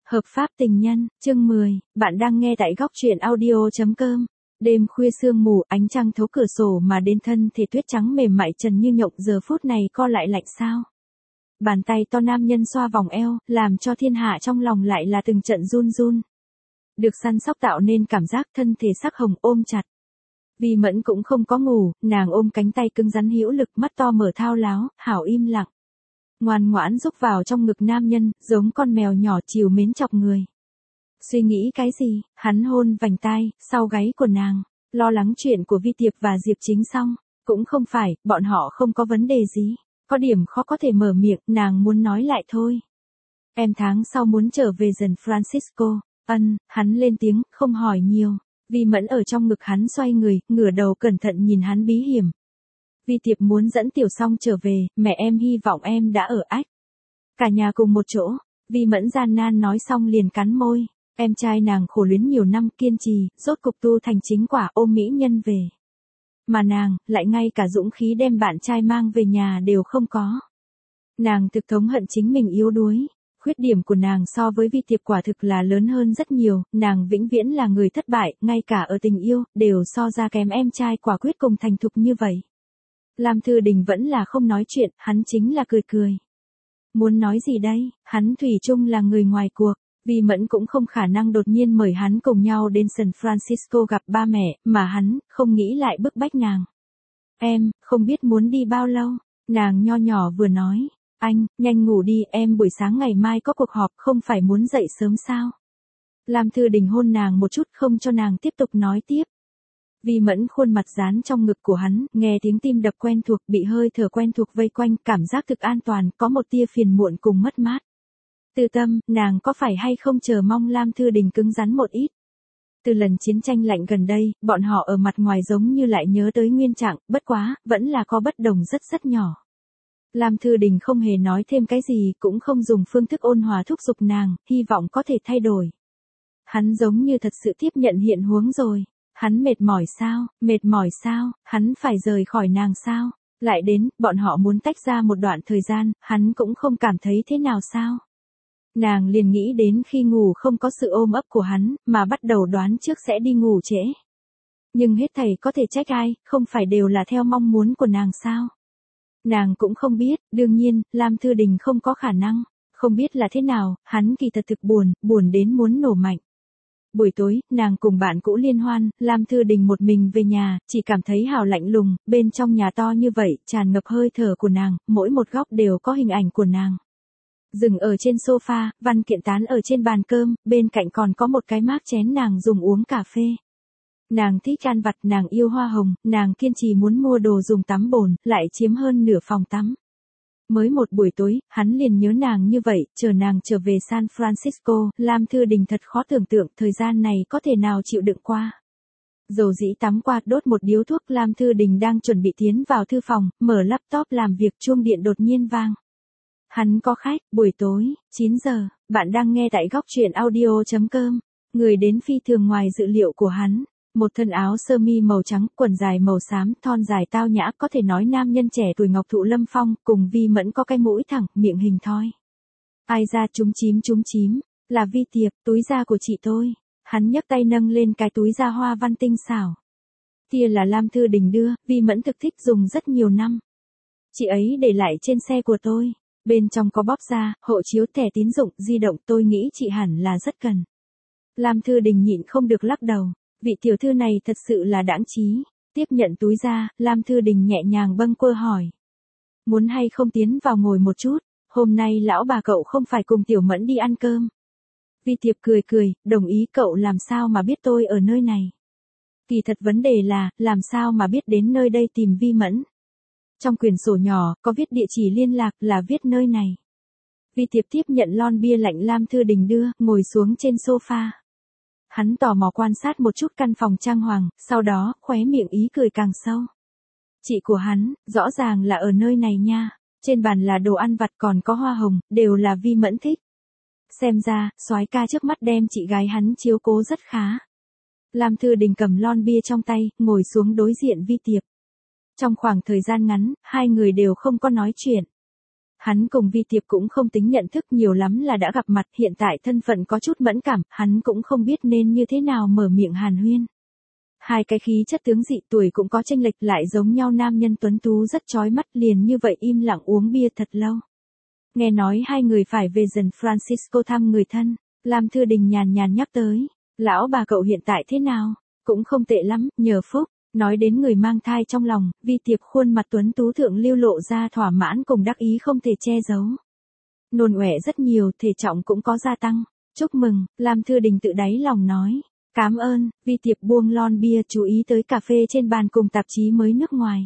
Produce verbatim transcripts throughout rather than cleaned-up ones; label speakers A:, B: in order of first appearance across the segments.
A: Hợp pháp tình nhân, chương mười, bạn đang nghe tại góc truyện audio chấm com. Đêm khuya sương mù, ánh trăng thấu cửa sổ mà đến thân thể tuyết trắng mềm mại trần như nhộng giờ phút này co lại lạnh sao. Bàn tay to nam nhân xoa vòng eo, làm cho thiên hạ trong lòng lại là từng trận run run. Được săn sóc tạo nên cảm giác thân thể sắc hồng ôm chặt. Vi Mẫn cũng không có ngủ, nàng ôm cánh tay cứng rắn hữu lực, mắt to mở thao láo, hảo im lặng. Ngoan ngoãn rúc vào trong ngực nam nhân, giống con mèo nhỏ chiều mến chọc người. Suy nghĩ cái gì, hắn hôn vành tai, sau gáy của nàng, lo lắng chuyện của Vi Tiệp và Diệp Chính xong, cũng không phải, bọn họ không có vấn đề gì, có điểm khó có thể mở miệng, nàng muốn nói lại thôi. Em tháng sau muốn trở về San Francisco, ân, hắn lên tiếng, không hỏi nhiều, Vi Mẫn ở trong ngực hắn xoay người, ngửa đầu cẩn thận nhìn hắn bí hiểm. Vi Tiệp muốn dẫn Tiểu Song trở về, mẹ em hy vọng em đã ở ách. Cả nhà cùng một chỗ, Vi Mẫn gian nan nói xong liền cắn môi, em trai nàng khổ luyến nhiều năm kiên trì, rốt cục tu thành chính quả ôm mỹ nhân về. Mà nàng, lại ngay cả dũng khí đem bạn trai mang về nhà đều không có. Nàng thực thống hận chính mình yếu đuối, khuyết điểm của nàng so với Vi Tiệp quả thực là lớn hơn rất nhiều, nàng vĩnh viễn là người thất bại, ngay cả ở tình yêu, đều so ra kém em trai quả quyết cùng thành thục như vậy. Lam Thư Đình vẫn là không nói chuyện, hắn chính là cười cười. Muốn nói gì đây, hắn thủy chung là người ngoài cuộc, Vi Mẫn cũng không khả năng đột nhiên mời hắn cùng nhau đến San Francisco gặp ba mẹ, mà hắn, không nghĩ lại bức bách nàng. Em, không biết muốn đi bao lâu, nàng nho nhỏ vừa nói, anh, nhanh ngủ đi, em buổi sáng ngày mai có cuộc họp không phải muốn dậy sớm sao. Lam Thư Đình hôn nàng một chút không cho nàng tiếp tục nói tiếp. Vi Mẫn khuôn mặt dán trong ngực của hắn, nghe tiếng tim đập quen thuộc, bị hơi thở quen thuộc vây quanh, cảm giác thực an toàn, có một tia phiền muộn cùng mất mát. Từ tâm, nàng có phải hay không chờ mong Lam Thư Đình cứng rắn một ít. Từ lần chiến tranh lạnh gần đây, bọn họ ở mặt ngoài giống như lại nhớ tới nguyên trạng, bất quá, vẫn là có bất đồng rất rất nhỏ. Lam Thư Đình không hề nói thêm cái gì, cũng không dùng phương thức ôn hòa thúc giục nàng, hy vọng có thể thay đổi. Hắn giống như thật sự tiếp nhận hiện huống rồi. Hắn mệt mỏi sao, mệt mỏi sao, hắn phải rời khỏi nàng sao, lại đến, bọn họ muốn tách ra một đoạn thời gian, hắn cũng không cảm thấy thế nào sao. Nàng liền nghĩ đến khi ngủ không có sự ôm ấp của hắn, mà bắt đầu đoán trước sẽ đi ngủ trễ. Nhưng hết thảy có thể trách ai, không phải đều là theo mong muốn của nàng sao. Nàng cũng không biết, đương nhiên, Lam Thư Đình không có khả năng, không biết là thế nào, hắn kỳ thật thực buồn, buồn đến muốn nổ mạnh. Buổi tối, nàng cùng bạn cũ liên hoan, Lam Thư Đình một mình về nhà, chỉ cảm thấy hào lạnh lùng, bên trong nhà to như vậy, tràn ngập hơi thở của nàng, mỗi một góc đều có hình ảnh của nàng. Dừng ở trên sofa, văn kiện tán ở trên bàn cơm, bên cạnh còn có một cái mác chén nàng dùng uống cà phê. Nàng thích ăn vặt, nàng yêu hoa hồng, nàng kiên trì muốn mua đồ dùng tắm bồn, lại chiếm hơn nửa phòng tắm. Mới một buổi tối, hắn liền nhớ nàng như vậy, chờ nàng trở về San Francisco, Lam Thư Đình thật khó tưởng tượng thời gian này có thể nào chịu đựng qua. Dầu dĩ tắm qua, đốt một điếu thuốc, Lam Thư Đình đang chuẩn bị tiến vào thư phòng, mở laptop làm việc, chuông điện đột nhiên vang. Hắn có khách, buổi tối, chín giờ, bạn đang nghe tại góc truyện audio chấm com, người đến phi thường ngoài dự liệu của hắn. Một thân áo sơ mi màu trắng, quần dài màu xám, thon dài tao nhã, có thể nói nam nhân trẻ tuổi ngọc thụ lâm phong, cùng Vi Mẫn có cái mũi thẳng, miệng hình thoi. Ai ra chúm chím chúm chím, là Vi Tiệp, túi da của chị tôi. Hắn nhấc tay nâng lên cái túi da hoa văn tinh xảo. Kia là Lam Thư Đình đưa, Vi Mẫn thực thích dùng rất nhiều năm. Chị ấy để lại trên xe của tôi, bên trong có bóp da, hộ chiếu, thẻ tín dụng, di động, tôi nghĩ chị hẳn là rất cần. Lam Thư Đình nhịn không được lắc đầu. Vị tiểu thư này thật sự là đãng trí. Tiếp nhận túi ra, Lam Thư Đình nhẹ nhàng bâng quơ hỏi. Muốn hay không tiến vào ngồi một chút, hôm nay lão bà cậu không phải cùng Tiểu Mẫn đi ăn cơm. Vi Tiệp cười cười, đồng ý, cậu làm sao mà biết tôi ở nơi này. Kỳ thật vấn đề là, làm sao mà biết đến nơi đây tìm Vi Mẫn. Trong quyển sổ nhỏ, có viết địa chỉ liên lạc, là viết nơi này. Vi Tiệp tiếp nhận lon bia lạnh Lam Thư Đình đưa, ngồi xuống trên sofa. Hắn tò mò quan sát một chút căn phòng trang hoàng, sau đó, khóe miệng ý cười càng sâu. Chị của hắn, rõ ràng là ở nơi này nha. Trên bàn là đồ ăn vặt còn có hoa hồng, đều là Vi Mẫn thích. Xem ra, soái ca trước mắt đem chị gái hắn chiếu cố rất khá. Lam Thư Đình cầm lon bia trong tay, ngồi xuống đối diện Vi Tiệp. Trong khoảng thời gian ngắn, hai người đều không có nói chuyện. Hắn cùng Vi Tiệp cũng không tính nhận thức, nhiều lắm là đã gặp mặt, hiện tại thân phận có chút mẫn cảm, hắn cũng không biết nên như thế nào mở miệng hàn huyên. Hai cái khí chất tướng dị, tuổi cũng có chênh lệch, lại giống nhau, nam nhân tuấn tú rất chói mắt, liền như vậy im lặng uống bia thật lâu. Nghe nói hai người phải về San Francisco thăm người thân, Lam Thư Đình nhàn nhàn nhắc tới, lão bà cậu hiện tại thế nào, cũng không tệ lắm, nhờ phúc. Nói đến người mang thai trong lòng, Vi Tiệp khuôn mặt tuấn tú thượng lưu lộ ra thỏa mãn cùng đắc ý không thể che giấu. Nôn ọe rất nhiều, thể trọng cũng có gia tăng. Chúc mừng, Lam Thư Đình tự đáy lòng nói. Cảm ơn. Vi Tiệp buông lon bia, chú ý tới cà phê trên bàn cùng tạp chí mới nước ngoài.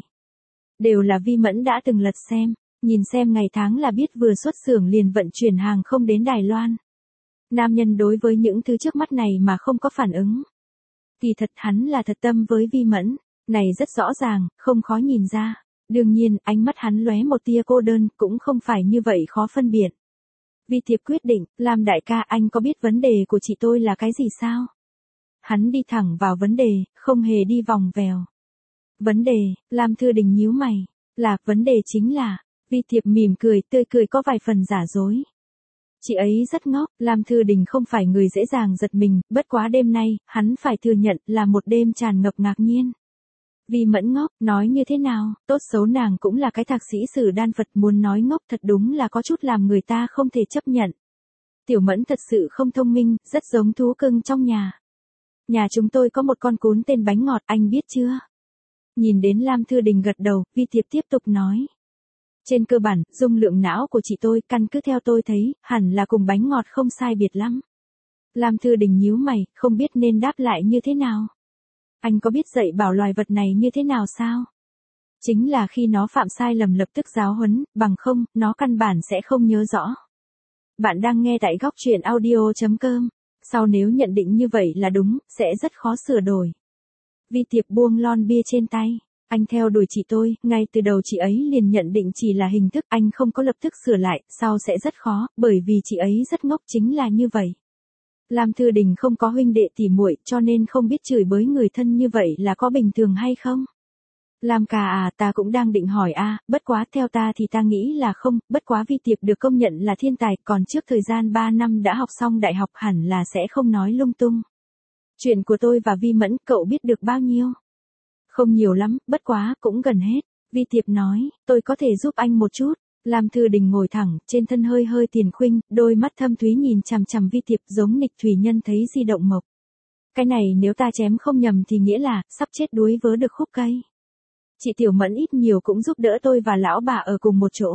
A: Đều là Vi Mẫn đã từng lật xem, nhìn xem ngày tháng là biết vừa xuất xưởng liền vận chuyển hàng không đến Đài Loan. Nam nhân đối với những thứ trước mắt này mà không có phản ứng. Kỳ thật hắn là thật tâm với Vi Mẫn, này rất rõ ràng, không khó nhìn ra. Đương nhiên, ánh mắt hắn lóe một tia cô đơn, cũng không phải như vậy khó phân biệt. Vi Tiệp quyết định, Lam đại ca, anh có biết vấn đề của chị tôi là cái gì sao? Hắn đi thẳng vào vấn đề, không hề đi vòng vèo. Vấn đề, Lam Thư Đình nhíu mày, là, vấn đề chính là, Vi Tiệp mỉm cười, tươi cười có vài phần giả dối. Chị ấy rất ngốc, Lam Thư Đình không phải người dễ dàng giật mình, bất quá đêm nay, hắn phải thừa nhận là một đêm tràn ngập ngạc nhiên. Vi Mẫn ngốc, nói như thế nào, tốt xấu nàng cũng là cái thạc sĩ sử đan Phật, muốn nói ngốc thật đúng là có chút làm người ta không thể chấp nhận. Tiểu Mẫn thật sự không thông minh, rất giống thú cưng trong nhà. Nhà chúng tôi có một con cún tên Bánh Ngọt, anh biết chưa? Nhìn đến Lam Thư Đình gật đầu, Vi Tiệp tiếp tục nói. Trên cơ bản, dung lượng não của chị tôi, căn cứ theo tôi thấy, hẳn là cùng Bánh Ngọt không sai biệt lắm. Lam Thư Đình nhíu mày, không biết nên đáp lại như thế nào. Anh có biết dạy bảo loài vật này như thế nào sao? Chính là khi nó phạm sai lầm lập tức giáo huấn, bằng không, nó căn bản sẽ không nhớ rõ. Bạn đang nghe tại góc truyện audio chấm com. Sau nếu nhận định như vậy là đúng, sẽ rất khó sửa đổi. Vi Tiệp buông lon bia trên tay. Anh theo đuổi chị tôi, ngay từ đầu chị ấy liền nhận định chỉ là hình thức, anh không có lập tức sửa lại, sau sẽ rất khó, bởi vì chị ấy rất ngốc, chính là như vậy. Lam Thư Đình không có huynh đệ tỉ muội, cho nên không biết chửi bới người thân như vậy là có bình thường hay không. Lam ca à, ta cũng đang định hỏi a, à, bất quá theo ta thì ta nghĩ là không, bất quá Vi Tiệp được công nhận là thiên tài, còn trước thời gian ba năm đã học xong đại học hẳn là sẽ không nói lung tung. Chuyện của tôi và Vi Mẫn, cậu biết được bao nhiêu? Không nhiều lắm, bất quá, cũng gần hết. Vi Tiệp nói, tôi có thể giúp anh một chút. Lam Thư Đình ngồi thẳng, trên thân hơi hơi tiền khuynh, đôi mắt thâm thúy nhìn chằm chằm Vi Tiệp giống nghịch thủy nhân thấy di động mộc. Cái này nếu ta chém không nhầm thì nghĩa là, sắp chết đuối vớ được khúc cây. Chị Tiểu Mẫn ít nhiều cũng giúp đỡ tôi và lão bà ở cùng một chỗ.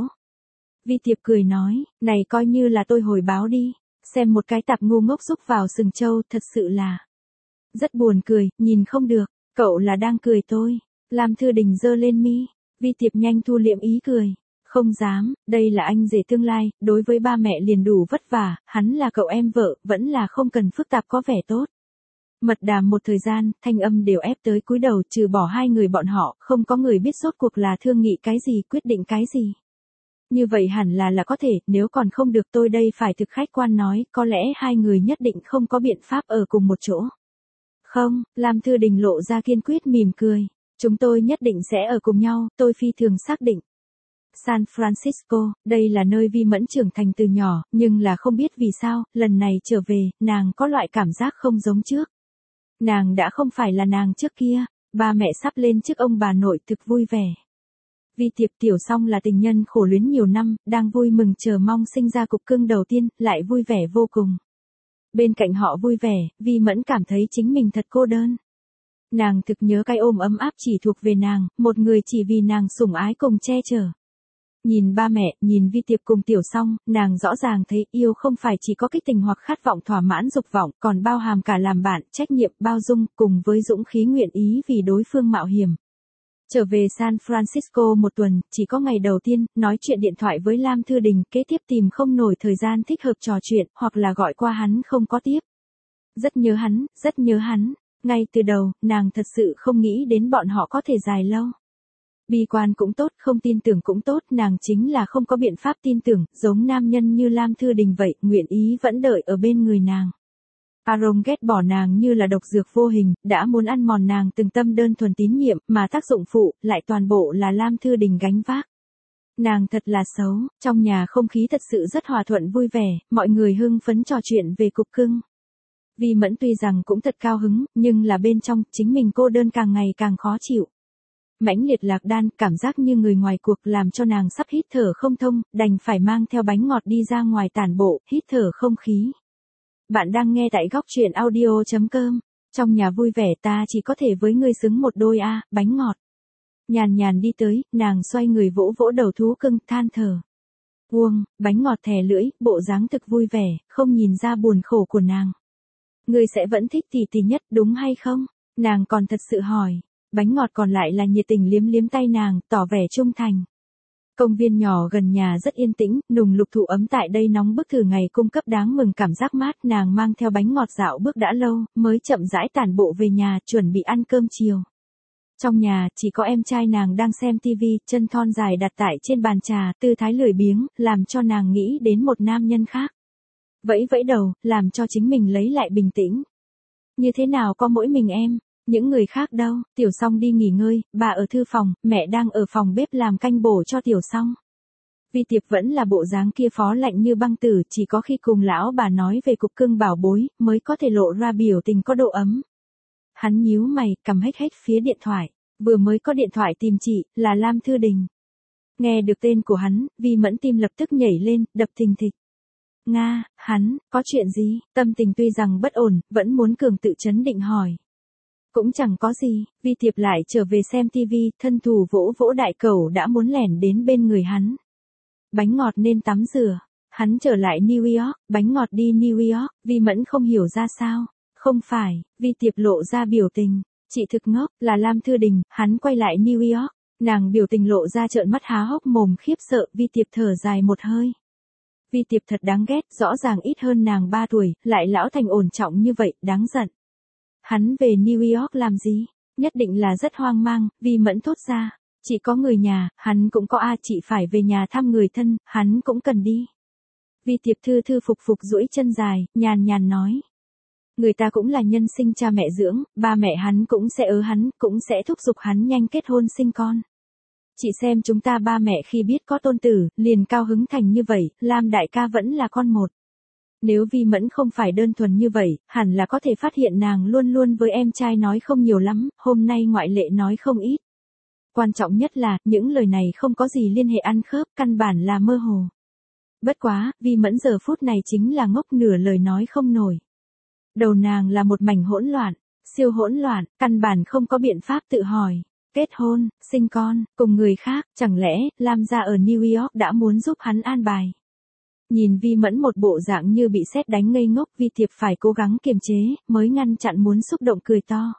A: Vi Tiệp cười nói, này coi như là tôi hồi báo đi, xem một cái tạp ngu ngốc xúc vào sừng trâu, thật sự là rất buồn cười, nhìn không được, cậu là đang cười tôi. Lam Thư Đình giơ lên mi, Vi Tiệp nhanh thu liệm ý cười. Không dám, đây là anh rể tương lai, đối với ba mẹ liền đủ vất vả, hắn là cậu em vợ, vẫn là không cần phức tạp có vẻ tốt. Mật đàm một thời gian, thanh âm đều ép tới cúi đầu, trừ bỏ hai người bọn họ, không có người biết rốt cuộc là thương nghị cái gì, quyết định cái gì. Như vậy hẳn là là có thể, nếu còn không được tôi đây phải thực khách quan nói, có lẽ hai người nhất định không có biện pháp ở cùng một chỗ. Không, Lam Thư Đình lộ ra kiên quyết mỉm cười. Chúng tôi nhất định sẽ ở cùng nhau, tôi phi thường xác định. San Francisco, đây là nơi Vi Mẫn trưởng thành từ nhỏ, nhưng là không biết vì sao, lần này trở về, nàng có loại cảm giác không giống trước. Nàng đã không phải là nàng trước kia, ba mẹ sắp lên trước ông bà nội thực vui vẻ. Vi Tiệp Tiểu Song là tình nhân khổ luyến nhiều năm, đang vui mừng chờ mong sinh ra cục cưng đầu tiên, lại vui vẻ vô cùng. Bên cạnh họ vui vẻ, Vi Mẫn cảm thấy chính mình thật cô đơn. Nàng thực nhớ cái ôm ấm áp chỉ thuộc về nàng, một người chỉ vì nàng sủng ái cùng che chở. Nhìn ba mẹ, nhìn Vi Tiệp cùng Tiểu Song, nàng rõ ràng thấy yêu không phải chỉ có kích tình hoặc khát vọng thỏa mãn dục vọng, còn bao hàm cả làm bạn, trách nhiệm, bao dung, cùng với dũng khí nguyện ý vì đối phương mạo hiểm. Trở về San Francisco một tuần, chỉ có ngày đầu tiên, nói chuyện điện thoại với Lam Thư Đình, kế tiếp tìm không nổi thời gian thích hợp trò chuyện, hoặc là gọi qua hắn không có tiếp. Rất nhớ hắn, rất nhớ hắn, ngay từ đầu, nàng thật sự không nghĩ đến bọn họ có thể dài lâu. Bi quan cũng tốt, không tin tưởng cũng tốt, nàng chính là không có biện pháp tin tưởng, giống nam nhân như Lam Thư Đình vậy, nguyện ý vẫn đợi ở bên người nàng. Aaron ghét bỏ nàng như là độc dược vô hình, đã muốn ăn mòn nàng từng tâm đơn thuần tín nhiệm, mà tác dụng phụ, lại toàn bộ là Lam Thư Đình gánh vác. Nàng thật là xấu, trong nhà không khí thật sự rất hòa thuận vui vẻ, mọi người hưng phấn trò chuyện về cục cưng. Vi Mẫn tuy rằng cũng thật cao hứng, nhưng là bên trong, chính mình cô đơn càng ngày càng khó chịu. Mãnh liệt lạc đan, cảm giác như người ngoài cuộc làm cho nàng sắp hít thở không thông, đành phải mang theo bánh ngọt đi ra ngoài tản bộ, hít thở không khí. Bạn đang nghe tại góc truyện audio chấm com. Trong nhà vui vẻ ta chỉ có thể với ngươi xứng một đôi a, bánh ngọt. Nhàn nhàn đi tới, nàng xoay người vỗ vỗ đầu thú cưng, than thở. Uông, bánh ngọt thè lưỡi, bộ dáng thực vui vẻ, không nhìn ra buồn khổ của nàng. Ngươi sẽ vẫn thích tỷ tỷ nhất đúng hay không? Nàng còn thật sự hỏi. Bánh ngọt còn lại là nhiệt tình liếm liếm tay nàng, tỏ vẻ trung thành. Công viên nhỏ gần nhà rất yên tĩnh, nùng lục thụ ấm tại đây nóng bức thử ngày cung cấp đáng mừng cảm giác mát. Nàng mang theo bánh ngọt dạo bước đã lâu, mới chậm rãi tản bộ về nhà, chuẩn bị ăn cơm chiều. Trong nhà, chỉ có em trai nàng đang xem tivi, chân thon dài đặt tại trên bàn trà, tư thái lười biếng, làm cho nàng nghĩ đến một nam nhân khác. Vẫy vẫy đầu, làm cho chính mình lấy lại bình tĩnh. Như thế nào có mỗi mình em? Những người khác đâu? Tiểu Song đi nghỉ ngơi, bà ở thư phòng, mẹ đang ở phòng bếp làm canh bổ cho Tiểu Song. Vi Tiệp vẫn là bộ dáng kia phó lạnh như băng tử, chỉ có khi cùng lão bà nói về cục cưng bảo bối, mới có thể lộ ra biểu tình có độ ấm. Hắn nhíu mày, cầm hết hết phía điện thoại, vừa mới có điện thoại tìm chị, là Lam Thư Đình. Nghe được tên của hắn, Vi Mẫn tim lập tức nhảy lên, đập thình thịch. Nga, hắn, có chuyện gì? Tâm tình tuy rằng bất ổn, vẫn muốn cường tự chấn định hỏi. Cũng chẳng có gì, Vi Tiệp lại trở về xem tivi, thân thủ vỗ vỗ đại cẩu đã muốn lẻn đến bên người hắn. Bánh ngọt nên tắm rửa. Hắn trở lại New York, bánh ngọt đi New York, Vi Mẫn không hiểu ra sao. Không phải, Vi Tiệp lộ ra biểu tình. Chị thực ngốc, là Lam Thư Đình, hắn quay lại New York. Nàng biểu tình lộ ra trợn mắt há hốc mồm khiếp sợ, Vi Tiệp thở dài một hơi. Vi Tiệp thật đáng ghét, rõ ràng ít hơn nàng ba tuổi, lại lão thành ổn trọng như vậy, đáng giận. Hắn về New York làm gì? Nhất định là rất hoang mang, Vi Mẫn thốt ra. Chỉ có người nhà, hắn cũng có a, chị phải về nhà thăm người thân, hắn cũng cần đi. Vi Tiệp thư thư phục phục duỗi chân dài, nhàn nhàn nói. Người ta cũng là nhân sinh cha mẹ dưỡng, ba mẹ hắn cũng sẽ ớ hắn, cũng sẽ thúc giục hắn nhanh kết hôn sinh con. Chị xem chúng ta ba mẹ khi biết có tôn tử, liền cao hứng thành như vậy, Lam đại ca vẫn là con một. Nếu Vi Mẫn không phải đơn thuần như vậy, hẳn là có thể phát hiện nàng luôn luôn với em trai nói không nhiều lắm, hôm nay ngoại lệ nói không ít. Quan trọng nhất là, những lời này không có gì liên hệ ăn khớp, căn bản là mơ hồ. Bất quá, Vi Mẫn giờ phút này chính là ngốc nửa lời nói không nổi. Đầu nàng là một mảnh hỗn loạn, siêu hỗn loạn, căn bản không có biện pháp tự hỏi. Kết hôn, sinh con, cùng người khác, chẳng lẽ, Lam gia ở New York đã muốn giúp hắn an bài. Nhìn Vi Mẫn một bộ dạng như bị sét đánh ngây ngốc, Vi Tiệp phải cố gắng kiềm chế, mới ngăn chặn muốn xúc động cười to.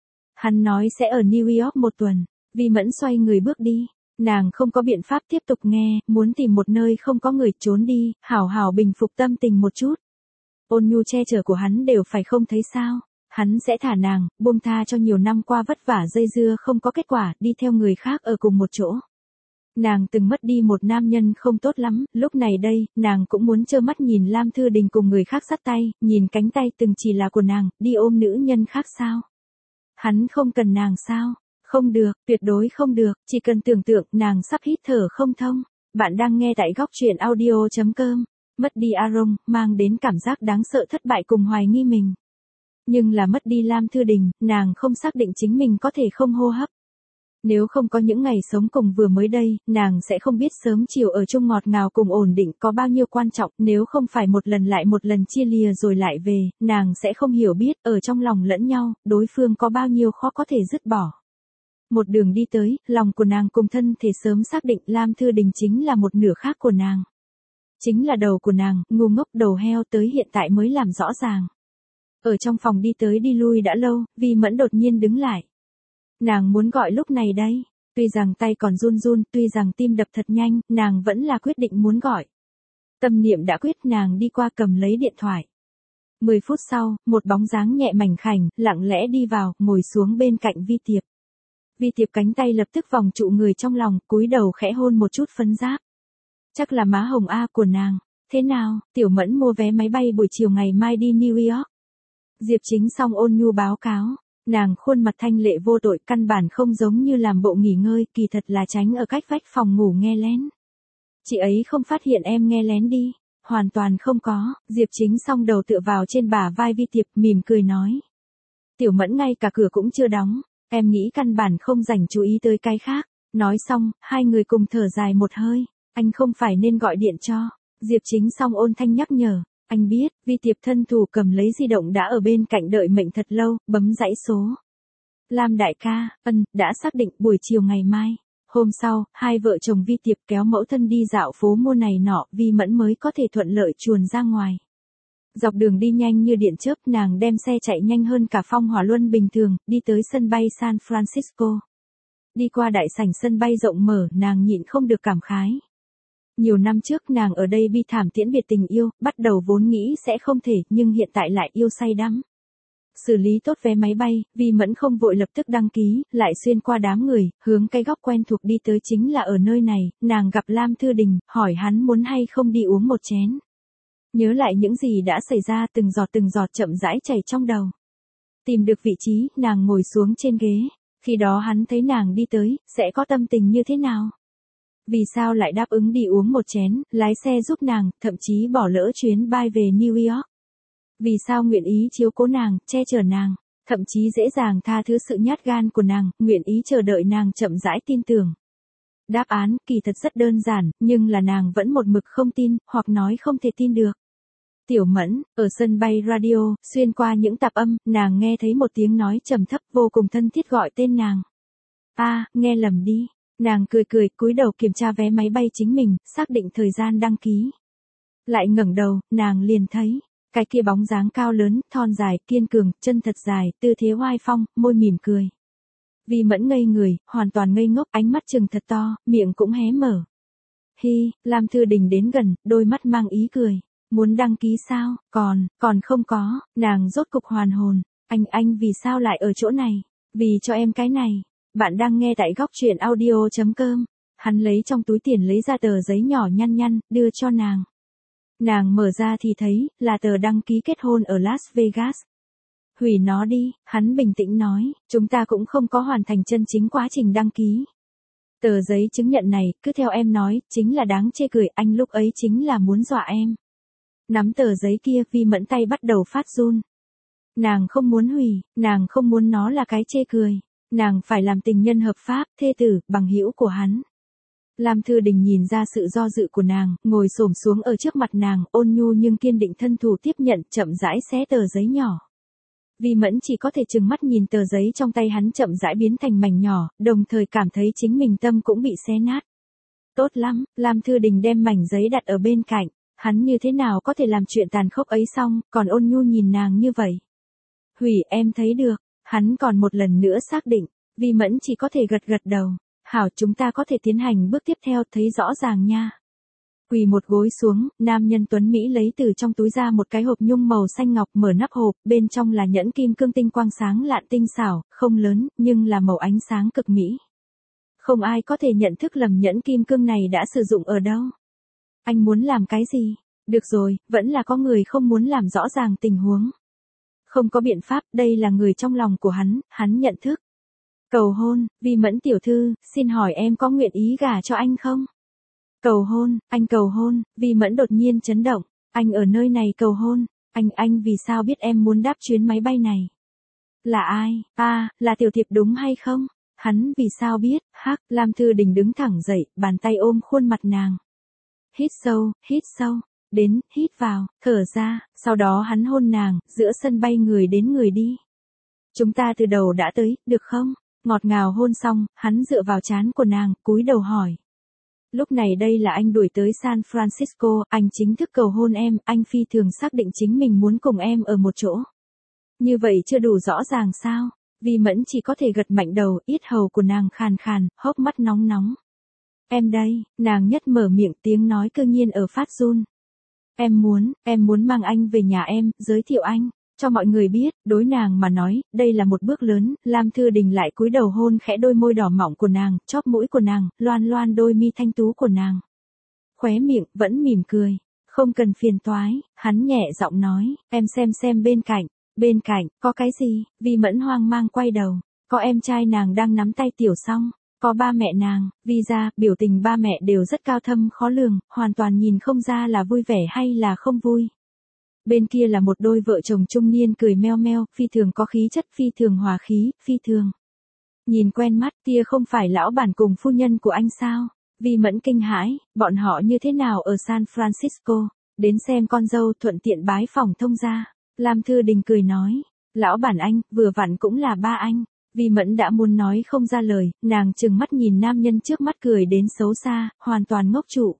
A: Hắn nói sẽ ở New York một tuần, Vi Mẫn xoay người bước đi, nàng không có biện pháp tiếp tục nghe, muốn tìm một nơi không có người trốn đi, hảo hảo bình phục tâm tình một chút. Ôn nhu che chở của hắn đều phải không thấy sao, hắn sẽ thả nàng, buông tha cho nhiều năm qua vất vả dây dưa không có kết quả, đi theo người khác ở cùng một chỗ. Nàng từng mất đi một nam nhân không tốt lắm, lúc này đây, nàng cũng muốn trơ mắt nhìn Lam Thư Đình cùng người khác dắt tay, nhìn cánh tay từng chỉ là của nàng, đi ôm nữ nhân khác sao? Hắn không cần nàng sao? Không được, tuyệt đối không được, chỉ cần tưởng tượng nàng sắp hít thở không thông. Bạn đang nghe tại góc truyện audio chấm com. Mất đi Aaron, mang đến cảm giác đáng sợ thất bại cùng hoài nghi mình. Nhưng là mất đi Lam Thư Đình, nàng không xác định chính mình có thể không hô hấp. Nếu không có những ngày sống cùng vừa mới đây, nàng sẽ không biết sớm chiều ở chung ngọt ngào cùng ổn định có bao nhiêu quan trọng, nếu không phải một lần lại một lần chia lìa rồi lại về, nàng sẽ không hiểu biết, ở trong lòng lẫn nhau, đối phương có bao nhiêu khó có thể dứt bỏ. Một đường đi tới, lòng của nàng cùng thân thể sớm xác định Lam Thư Đình chính là một nửa khác của nàng. Chính là đầu của nàng, ngu ngốc đầu heo tới hiện tại mới làm rõ ràng. Ở trong phòng đi tới đi lui đã lâu, Vi Mẫn đột nhiên đứng lại. Nàng muốn gọi lúc này đây, tuy rằng tay còn run run, tuy rằng tim đập thật nhanh, nàng vẫn là quyết định muốn gọi. Tâm niệm đã quyết, nàng đi qua cầm lấy điện thoại. Mười phút sau, một bóng dáng nhẹ mảnh khảnh, lặng lẽ đi vào, ngồi xuống bên cạnh Vi Tiệp. Vi Tiệp cánh tay lập tức vòng trụ người trong lòng, cúi đầu khẽ hôn một chút phấn giáp. Chắc là má hồng A của nàng. Thế nào, Tiểu Mẫn mua vé máy bay buổi chiều ngày mai đi New York. Diệp Chính Song ôn nhu báo cáo. Nàng khuôn mặt thanh lệ vô tội, căn bản không giống như làm bộ nghỉ ngơi, kỳ thật là tránh ở cách vách phòng ngủ nghe lén. Chị ấy không phát hiện em nghe lén đi. Hoàn toàn không có, Diệp Chính song đầu tựa vào trên bả vai Vi Tiệp mỉm cười nói. Tiểu Mẫn ngay cả cửa cũng chưa đóng, em nghĩ căn bản không dành chú ý tới cái khác. Nói xong, hai người cùng thở dài một hơi, anh không phải nên gọi điện cho. Diệp Chính song ôn thanh nhắc nhở, anh biết, Vi Tiệp thân thủ cầm lấy di động đã ở bên cạnh đợi mệnh thật lâu, bấm dãy số. Lam đại ca, ân, đã xác định buổi chiều ngày mai. Hôm sau, hai vợ chồng Vi Tiệp kéo mẫu thân đi dạo phố mua này nọ, Vi Mẫn mới có thể thuận lợi chuồn ra ngoài. Dọc đường đi nhanh như điện chớp, nàng đem xe chạy nhanh hơn cả phong hỏa luân bình thường, đi tới sân bay San Francisco. Đi qua đại sảnh sân bay rộng mở, nàng nhịn không được cảm khái. Nhiều năm trước nàng ở đây bi thảm tiễn biệt tình yêu, bắt đầu vốn nghĩ sẽ không thể, nhưng hiện tại lại yêu say đắm. Xử lý tốt vé máy bay, Vi Mẫn không vội lập tức đăng ký, lại xuyên qua đám người, hướng cái góc quen thuộc đi tới chính là ở nơi này, nàng gặp Lam Thư Đình, hỏi hắn muốn hay không đi uống một chén. Nhớ lại những gì đã xảy ra, từng giọt từng giọt chậm rãi chảy trong đầu. Tìm được vị trí, nàng ngồi xuống trên ghế, khi đó hắn thấy nàng đi tới, sẽ có tâm tình như thế nào? Vì sao lại đáp ứng đi uống một chén, lái xe giúp nàng, thậm chí bỏ lỡ chuyến bay về New York? Vì sao nguyện ý chiếu cố nàng, che chở nàng, thậm chí dễ dàng tha thứ sự nhát gan của nàng, nguyện ý chờ đợi nàng chậm rãi tin tưởng? Đáp án kỳ thật rất đơn giản, nhưng là nàng vẫn một mực không tin, hoặc nói không thể tin được. Tiểu Mẫn, ở sân bay radio, xuyên qua những tạp âm, nàng nghe thấy một tiếng nói trầm thấp vô cùng thân thiết gọi tên nàng. A, à, nghe lầm đi. Nàng cười cười, cúi đầu kiểm tra vé máy bay chính mình, xác định thời gian đăng ký. Lại ngẩng đầu, nàng liền thấy cái kia bóng dáng cao lớn, thon dài, kiên cường, chân thật dài, tư thế oai phong, môi mỉm cười. Vi Mẫn ngây người, hoàn toàn ngây ngốc, ánh mắt trừng thật to, miệng cũng hé mở. Hi, Lam Thư Đình đến gần, đôi mắt mang ý cười. Muốn đăng ký sao? Còn, còn không có, nàng rốt cục hoàn hồn. Anh, anh vì sao lại ở chỗ này? Vì cho em cái này. Bạn đang nghe tại góc truyện audio chấm com. Hắn lấy trong túi tiền lấy ra tờ giấy nhỏ nhăn nhăn, đưa cho nàng. Nàng mở ra thì thấy, là tờ đăng ký kết hôn ở Las Vegas. Hủy nó đi, hắn bình tĩnh nói, chúng ta cũng không có hoàn thành chân chính quá trình đăng ký. Tờ giấy chứng nhận này, cứ theo em nói, chính là đáng chê cười, anh lúc ấy chính là muốn dọa em. Nắm tờ giấy kia, Vi Mẫn tay bắt đầu phát run. Nàng không muốn hủy, nàng không muốn nó là cái chê cười. Nàng phải làm tình nhân hợp pháp, thê tử, bằng hữu của hắn. Lam Thư Đình nhìn ra sự do dự của nàng, ngồi xổm xuống ở trước mặt nàng, ôn nhu nhưng kiên định thân thủ tiếp nhận, chậm rãi xé tờ giấy nhỏ. Vi Mẫn chỉ có thể trừng mắt nhìn tờ giấy trong tay hắn chậm rãi biến thành mảnh nhỏ, đồng thời cảm thấy chính mình tâm cũng bị xé nát. Tốt lắm, Lam Thư Đình đem mảnh giấy đặt ở bên cạnh, hắn như thế nào có thể làm chuyện tàn khốc ấy xong, còn ôn nhu nhìn nàng như vậy. Hủy, em thấy được, hắn còn một lần nữa xác định, Vi Mẫn chỉ có thể gật gật đầu. Hảo, chúng ta có thể tiến hành bước tiếp theo, thấy rõ ràng nha. Quỳ một gối xuống, nam nhân tuấn Mỹ lấy từ trong túi ra một cái hộp nhung màu xanh ngọc, mở nắp hộp, bên trong là nhẫn kim cương tinh quang sáng lạn tinh xảo, không lớn, nhưng là màu ánh sáng cực mỹ. Không ai có thể nhận thức lầm nhẫn kim cương này đã sử dụng ở đâu. Anh muốn làm cái gì? Được rồi, vẫn là có người không muốn làm rõ ràng tình huống. Không có biện pháp, đây là người trong lòng của hắn, hắn nhận thức. Cầu hôn, Vi Mẫn tiểu thư, xin hỏi em có nguyện ý gả cho anh không? Cầu hôn, anh cầu hôn, Vi Mẫn đột nhiên chấn động, anh ở nơi này cầu hôn, anh, anh vì sao biết em muốn đáp chuyến máy bay này? Là ai? A, à, là Tiểu Thiệp đúng hay không? Hắn vì sao biết? Hắc, Lam Thư Đình đứng thẳng dậy, bàn tay ôm khuôn mặt nàng. Hít sâu, hít sâu, đến, hít vào, thở ra, sau đó hắn hôn nàng, giữa sân bay người đến người đi. Chúng ta từ đầu đã tới, được không? Ngọt ngào hôn xong, hắn dựa vào trán của nàng, cúi đầu hỏi. Lúc này đây là anh đuổi tới San Francisco, anh chính thức cầu hôn em, anh phi thường xác định chính mình muốn cùng em ở một chỗ. Như vậy chưa đủ rõ ràng sao? Vi Mẫn chỉ có thể gật mạnh đầu, yết hầu của nàng khàn khàn, hốc mắt nóng nóng. Em đây, nàng nhất mở miệng, tiếng nói cơ nhiên ở phát run. Em muốn, em muốn mang anh về nhà em, giới thiệu anh. Cho mọi người biết, đối nàng mà nói, đây là một bước lớn, Lam Thư Đình lại cúi đầu hôn khẽ đôi môi đỏ mọng của nàng, chóp mũi của nàng, loan loan đôi mi thanh tú của nàng. Khóe miệng, vẫn mỉm cười. Không cần phiền toái, hắn nhẹ giọng nói, em xem xem bên cạnh, bên cạnh, có cái gì? Vi Mẫn hoang mang quay đầu, có em trai nàng đang nắm tay Tiểu Song. Có ba mẹ nàng, vì ra, biểu tình ba mẹ đều rất cao thâm khó lường, hoàn toàn nhìn không ra là vui vẻ hay là không vui. Bên kia là một đôi vợ chồng trung niên cười meo meo, phi thường có khí chất, phi thường hòa khí, phi thường. Nhìn quen mắt, kia không phải lão bản cùng phu nhân của anh sao? Vi Mẫn kinh hãi, bọn họ như thế nào ở San Francisco, đến xem con dâu thuận tiện bái phòng thông gia. Lam Thư Đình cười nói, lão bản anh, vừa vặn cũng là ba anh. Vi Mẫn đã muốn nói không ra lời, nàng trừng mắt nhìn nam nhân trước mắt cười đến xấu xa, hoàn toàn ngốc trụ.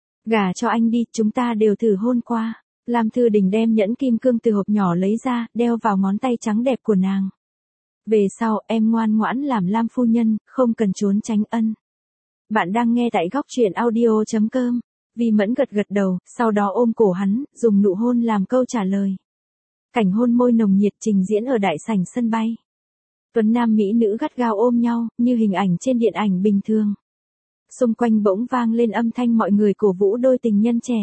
A: Gả cho anh đi, chúng ta đều thử hôn qua. Lam Thư Đình đem nhẫn kim cương từ hộp nhỏ lấy ra, đeo vào ngón tay trắng đẹp của nàng. Về sau, em ngoan ngoãn làm Lam phu nhân, không cần trốn tránh ân. Bạn đang nghe tại góc truyện audio chấm com. Vi Mẫn gật gật đầu, sau đó ôm cổ hắn, dùng nụ hôn làm câu trả lời. Cảnh hôn môi nồng nhiệt trình diễn ở đại sảnh sân bay. Tuấn nam mỹ nữ gắt gao ôm nhau, như hình ảnh trên điện ảnh bình thường. Xung quanh bỗng vang lên âm thanh mọi người cổ vũ đôi tình nhân trẻ.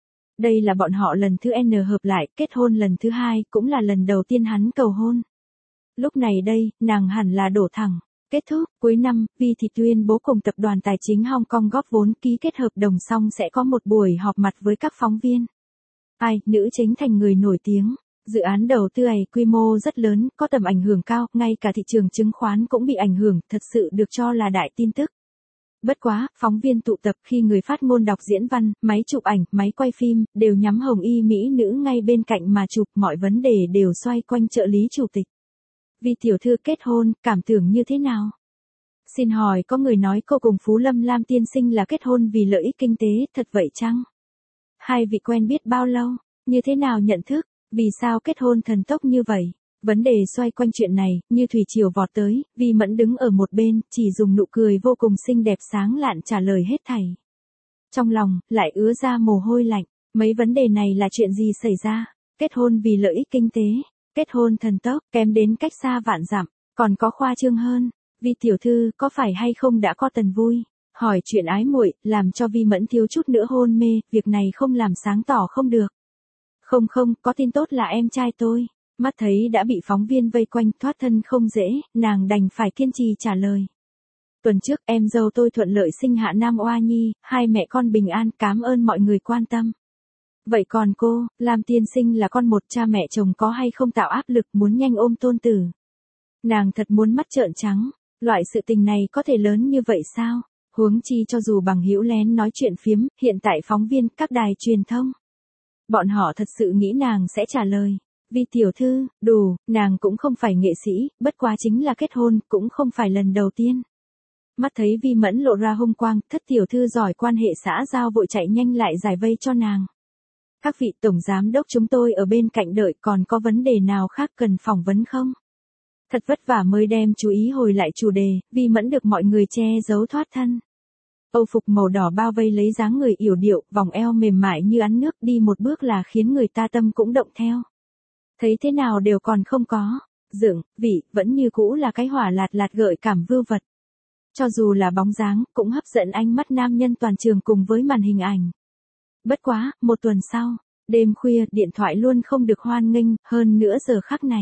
A: Đây là bọn họ lần thứ N hợp lại, kết hôn lần thứ hai, cũng là lần đầu tiên hắn cầu hôn. Lúc này đây, nàng hẳn là đổ thẳng. Kết thúc, cuối năm, Vi Thị tuyên bố cùng tập đoàn tài chính Hong Kong góp vốn ký kết hợp đồng xong sẽ có một buổi họp mặt với các phóng viên. Ai, nữ chính thành người nổi tiếng. Dự án đầu tư này quy mô rất lớn, có tầm ảnh hưởng cao, ngay cả thị trường chứng khoán cũng bị ảnh hưởng, thật sự được cho là đại tin tức. Bất quá, phóng viên tụ tập khi người phát ngôn đọc diễn văn, máy chụp ảnh, máy quay phim, đều nhắm hồng y mỹ nữ ngay bên cạnh mà chụp, mọi vấn đề đều xoay quanh trợ lý chủ tịch. Vi tiểu thư kết hôn, cảm tưởng như thế nào? Xin hỏi có người nói cô cùng Phú Lâm Lam tiên sinh là kết hôn vì lợi ích kinh tế, thật vậy chăng? Hai vị quen biết bao lâu? Như thế nào nhận thức? Vì sao kết hôn thần tốc như vậy? Vấn đề xoay quanh chuyện này, như thủy triều vọt tới, Vi Mẫn đứng ở một bên, chỉ dùng nụ cười vô cùng xinh đẹp sáng lạn trả lời hết thảy. Trong lòng, lại ứa ra mồ hôi lạnh, mấy vấn đề này là chuyện gì xảy ra? Kết hôn vì lợi ích kinh tế, kết hôn thần tốc, kém đến cách xa vạn dặm, còn có khoa trương hơn. Vi tiểu thư, có phải hay không đã có tần vui? Hỏi chuyện ái muội, làm cho Vi Mẫn thiếu chút nữa hôn mê, việc này không làm sáng tỏ không được. Không không, có tin tốt là em trai tôi. Mắt thấy đã bị phóng viên vây quanh, thoát thân không dễ, nàng đành phải kiên trì trả lời. Tuần trước em dâu tôi thuận lợi sinh hạ nam oa nhi, hai mẹ con bình an, cảm ơn mọi người quan tâm. Vậy còn cô, Lam tiên sinh là con một, cha mẹ chồng có hay không tạo áp lực muốn nhanh ôm tôn tử? Nàng thật muốn mắt trợn trắng, loại sự tình này có thể lớn như vậy sao? Huống chi cho dù bằng hữu lén nói chuyện phiếm, hiện tại phóng viên, các đài truyền thông. Bọn họ thật sự nghĩ nàng sẽ trả lời. Vi tiểu thư, đủ, nàng cũng không phải nghệ sĩ, bất quá chính là kết hôn, cũng không phải lần đầu tiên. Mắt thấy Vi Mẫn lộ ra hung quang, thất tiểu thư giỏi quan hệ xã giao vội chạy nhanh lại giải vây cho nàng. Các vị tổng giám đốc chúng tôi ở bên cạnh đợi, còn có vấn đề nào khác cần phỏng vấn không? Thật vất vả mới đem chú ý hồi lại chủ đề, Vi Mẫn được mọi người che giấu thoát thân. Âu phục màu đỏ bao vây lấy dáng người yểu điệu, vòng eo mềm mại như ắn nước, đi một bước là khiến người ta tâm cũng động theo. Thấy thế nào đều còn không có. Dưỡng, vị, vẫn như cũ là cái hỏa lạt lạt gợi cảm vưu vật. Cho dù là bóng dáng, cũng hấp dẫn ánh mắt nam nhân toàn trường cùng với màn hình ảnh. Bất quá, một tuần sau, đêm khuya, điện thoại luôn không được hoan nghênh, hơn nữa giờ khắc này.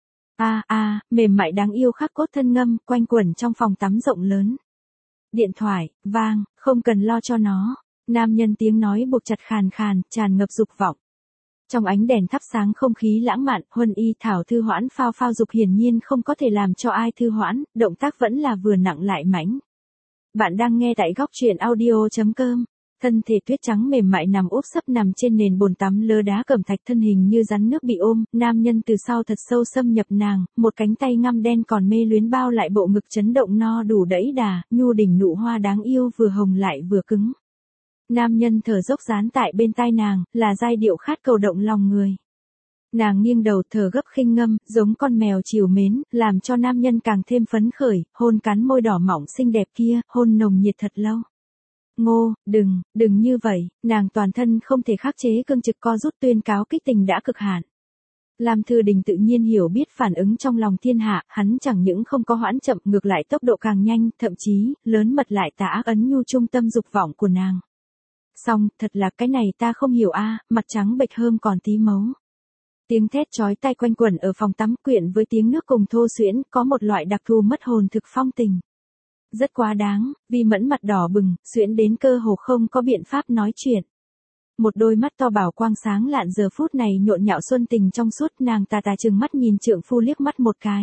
A: A a, mềm mại đáng yêu khắc cốt thân ngâm, quanh quẩn trong phòng tắm rộng lớn. Điện thoại, vang, không cần lo cho nó. Nam nhân tiếng nói buộc chặt khàn khàn, tràn ngập dục vọng. Trong ánh đèn thắp sáng không khí lãng mạn, Huân Y Thảo thư hoãn phao phao dục hiển nhiên không có thể làm cho ai thư hoãn, động tác vẫn là vừa nặng lại mãnh. Bạn đang nghe tại góc truyện audio chấm com. Thân thể tuyết trắng mềm mại nằm úp sấp nằm trên nền bồn tắm lơ đá cẩm thạch, thân hình như rắn nước bị ôm, nam nhân từ sau thật sâu xâm nhập nàng, một cánh tay ngăm đen còn mê luyến bao lại bộ ngực chấn động no đủ đẫy đà, nhu đỉnh nụ hoa đáng yêu vừa hồng lại vừa cứng. Nam nhân thở dốc dán tại bên tai nàng, là giai điệu khát cầu động lòng người. Nàng nghiêng đầu thở gấp khinh ngâm, giống con mèo trìu mến, làm cho nam nhân càng thêm phấn khởi, hôn cắn môi đỏ mỏng xinh đẹp kia, hôn nồng nhiệt thật lâu. Ngô, đừng, đừng như vậy, nàng toàn thân không thể khắc chế cương trực co rút tuyên cáo kích tình đã cực hạn. Lam Thư Đình tự nhiên hiểu biết phản ứng trong lòng thiên hạ, hắn chẳng những không có hoãn chậm, ngược lại tốc độ càng nhanh, thậm chí, lớn mật lại tà ác ấn nhu trung tâm dục vọng của nàng. Xong, thật là cái này ta không hiểu a, mặt trắng bệch hơn còn tí mấu. Tiếng thét chói tai quanh quẩn ở phòng tắm quyện với tiếng nước cùng thô xuyễn, có một loại đặc thù mất hồn thực phong tình. Rất quá đáng, Vi Mẫn mặt đỏ bừng, xuyễn đến cơ hồ không có biện pháp nói chuyện. Một đôi mắt to bảo quang sáng lạn giờ phút này nhộn nhạo xuân tình trong suốt, nàng tà tà trừng mắt nhìn trượng phu liếc mắt một cái.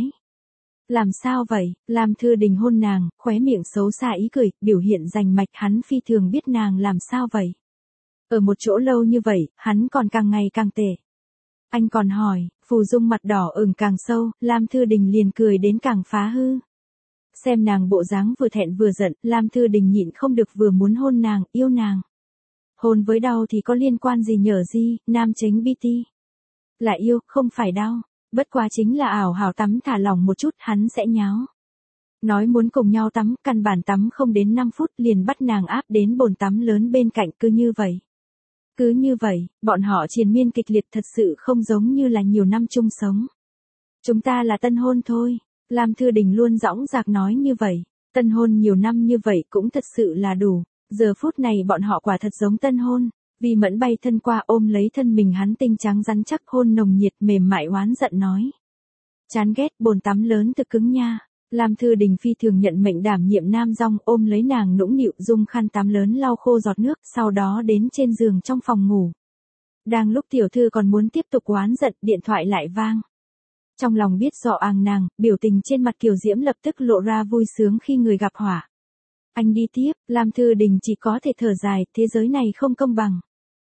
A: Làm sao vậy? Lam Thư Đình hôn nàng, khóe miệng xấu xa ý cười, biểu hiện rành mạch, hắn phi thường biết nàng làm sao vậy. Ở một chỗ lâu như vậy, hắn còn càng ngày càng tệ. Anh còn hỏi, Phù Dung mặt đỏ ửng càng sâu, Lam Thư Đình liền cười đến càng phá hư. Xem nàng bộ dáng vừa thẹn vừa giận, Lam Thư Đình nhịn không được vừa muốn hôn nàng, yêu nàng. Hôn với đau thì có liên quan gì nhở gì, nam chính bê tê. Là yêu, không phải đau. Bất quá chính là ảo hảo tắm thả lỏng một chút hắn sẽ nháo. Nói muốn cùng nhau tắm, căn bản tắm không đến năm phút liền bắt nàng áp đến bồn tắm lớn bên cạnh, cứ như vậy. Cứ như vậy, bọn họ triền miên kịch liệt thật sự không giống như là nhiều năm chung sống. Chúng ta là tân hôn thôi. Lam Thư Đình luôn dõng dạc nói như vậy. Tân hôn nhiều năm như vậy cũng thật sự là đủ. Giờ phút này bọn họ quả thật giống tân hôn. Vi Mẫn bay thân qua ôm lấy thân mình hắn tinh trắng rắn chắc, hôn nồng nhiệt mềm mại, oán giận nói. Chán ghét, bồn tắm lớn thực cứng nha. Lam Thư Đình phi thường nhận mệnh đảm nhiệm nam dong, ôm lấy nàng nũng nịu dùng khăn tắm lớn lau khô giọt nước, sau đó đến trên giường trong phòng ngủ. Đang lúc tiểu thư còn muốn tiếp tục oán giận, điện thoại lại vang. Trong lòng biết rõ àng nàng, biểu tình trên mặt Kiều Diễm lập tức lộ ra vui sướng khi người gặp họa. Anh đi tiếp, Lam Thư Đình chỉ có thể thở dài, thế giới này không công bằng.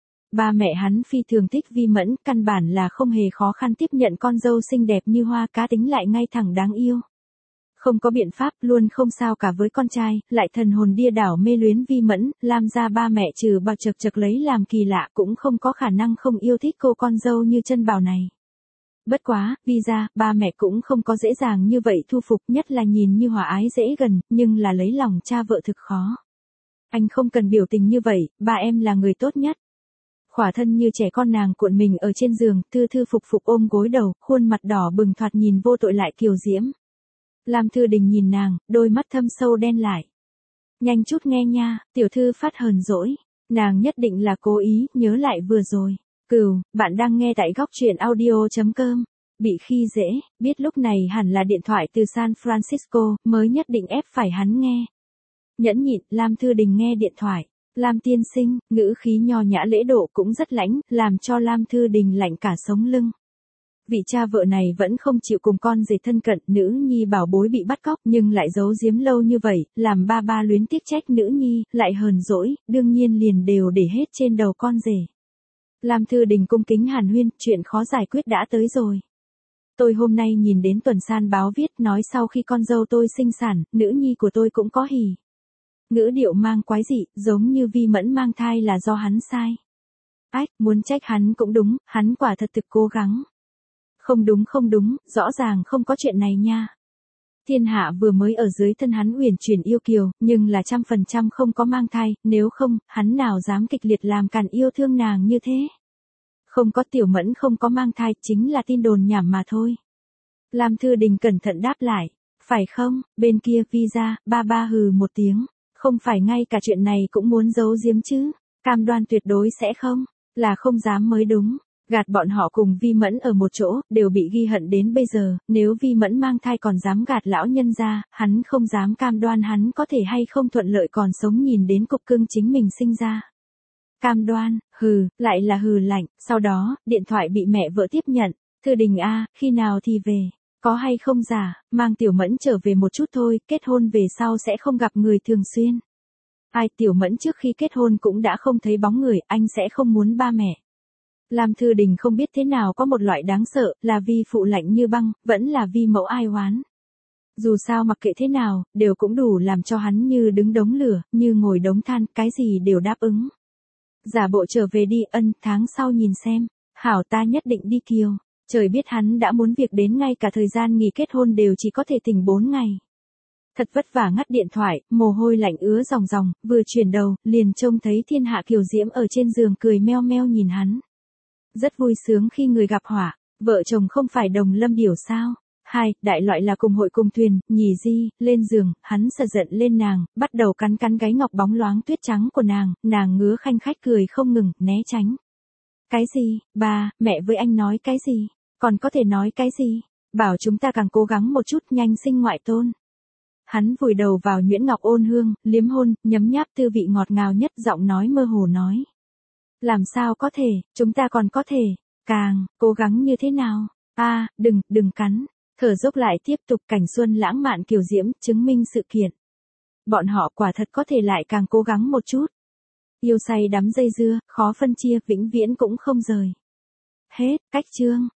A: Ba mẹ hắn phi thường thích Vi Mẫn, căn bản là không hề khó khăn tiếp nhận con dâu xinh đẹp như hoa, cá tính lại ngay thẳng đáng yêu. Không có biện pháp, luôn không sao cả với con trai, lại thần hồn điên đảo mê luyến Vi Mẫn, Lam gia ba mẹ trừ bảo chật chật lấy làm kỳ lạ cũng không có khả năng không yêu thích cô con dâu như chân bảo này. Bất quá, Vi gia, ba mẹ cũng không có dễ dàng như vậy thu phục, nhất là nhìn như hòa ái dễ gần, nhưng là lấy lòng cha vợ thực khó. Anh không cần biểu tình như vậy, ba em là người tốt nhất. Khỏa thân như trẻ con nàng cuộn mình ở trên giường, thư thư phục phục ôm gối đầu, khuôn mặt đỏ bừng thoạt nhìn vô tội lại kiều diễm. Lam Thư Đình nhìn nàng, đôi mắt thâm sâu đen lại. Nhanh chút nghe nha, tiểu thư phát hờn dỗi. Nàng nhất định là cố ý, nhớ lại vừa rồi. Cừu, bạn đang nghe tại góc truyện audio chấm com. Bị khi dễ, biết lúc này hẳn là điện thoại từ San Francisco, mới nhất định ép phải hắn nghe. Nhẫn nhịn, Lam Thư Đình nghe điện thoại. Lam tiên sinh, ngữ khí nho nhã lễ độ cũng rất lãnh, làm cho Lam Thư Đình lạnh cả sống lưng. Vị cha vợ này vẫn không chịu cùng con rể thân cận, nữ nhi bảo bối bị bắt cóc nhưng lại giấu giếm lâu như vậy, làm ba ba luyến tiếc trách nữ nhi, lại hờn dỗi, đương nhiên liền đều để hết trên đầu con rể. Lam Thư Đình cung kính hàn huyên, chuyện khó giải quyết đã tới rồi. Tôi hôm nay nhìn đến tuần san báo viết nói sau khi con dâu tôi sinh sản, nữ nhi của tôi cũng có hỉ. Ngữ điệu mang quái dị, giống như Vi Mẫn mang thai là do hắn sai. Ách, muốn trách hắn cũng đúng, hắn quả thật thực cố gắng. Không đúng không đúng, rõ ràng không có chuyện này nha. Thiên hạ vừa mới ở dưới thân hắn uyển chuyển yêu kiều, nhưng là trăm phần trăm không có mang thai, nếu không, hắn nào dám kịch liệt làm càn yêu thương nàng như thế. Không có, Tiểu Mẫn không có mang thai, chính là tin đồn nhảm mà thôi. Lam Thư Đình cẩn thận đáp lại, phải không, bên kia Vi ra, ba ba hừ một tiếng, không phải ngay cả chuyện này cũng muốn giấu giếm chứ, cam đoan tuyệt đối sẽ không, là không dám mới đúng. Gạt bọn họ cùng Vi Mẫn ở một chỗ, đều bị ghi hận đến bây giờ, nếu Vi Mẫn mang thai còn dám gạt lão nhân ra, hắn không dám cam đoan hắn có thể hay không thuận lợi còn sống nhìn đến cục cưng chính mình sinh ra. Cam đoan, hừ, lại là hừ lạnh, sau đó, điện thoại bị mẹ vợ tiếp nhận, Thư Đình a, khi nào thì về, có hay không giả, mang Tiểu Mẫn trở về một chút thôi, kết hôn về sau sẽ không gặp người thường xuyên. Ai, Tiểu Mẫn trước khi kết hôn cũng đã không thấy bóng người, anh sẽ không muốn ba mẹ. Lam Thư Đình không biết thế nào có một loại đáng sợ, là Vi phụ lạnh như băng, vẫn là Vi mẫu ai oán. Dù sao mặc kệ thế nào, đều cũng đủ làm cho hắn như đứng đống lửa, như ngồi đống than, cái gì đều đáp ứng. Giả bộ trở về đi, ân, tháng sau nhìn xem, hảo ta nhất định đi Kiều. Trời biết hắn đã muốn việc đến ngay cả thời gian nghỉ kết hôn đều chỉ có thể tỉnh bốn ngày. Thật vất vả ngắt điện thoại, mồ hôi lạnh ứa ròng ròng, vừa chuyển đầu, liền trông thấy thiên hạ Kiều Diễm ở trên giường cười meo meo nhìn hắn. Rất vui sướng khi người gặp họa, vợ chồng không phải đồng lâm điểu sao. Hai, đại loại là cùng hội cùng thuyền, nhì di, lên giường, hắn sợ giận lên nàng, bắt đầu cắn cắn gáy ngọc bóng loáng tuyết trắng của nàng, nàng ngứa khanh khách cười không ngừng, né tránh. Cái gì, ba, mẹ với anh nói cái gì, còn có thể nói cái gì, bảo chúng ta càng cố gắng một chút nhanh sinh ngoại tôn. Hắn vùi đầu vào nhuyễn ngọc ôn hương, liếm hôn, nhấm nháp tư vị ngọt ngào nhất, giọng nói mơ hồ nói. Làm sao có thể, chúng ta còn có thể, càng, cố gắng như thế nào? A, đừng, đừng cắn. Thở dốc lại tiếp tục cảnh xuân lãng mạn kiều diễm, chứng minh sự kiện. Bọn họ quả thật có thể lại càng cố gắng một chút. Yêu say đắm dây dưa, khó phân chia, vĩnh viễn cũng không rời. Hết, cách chương.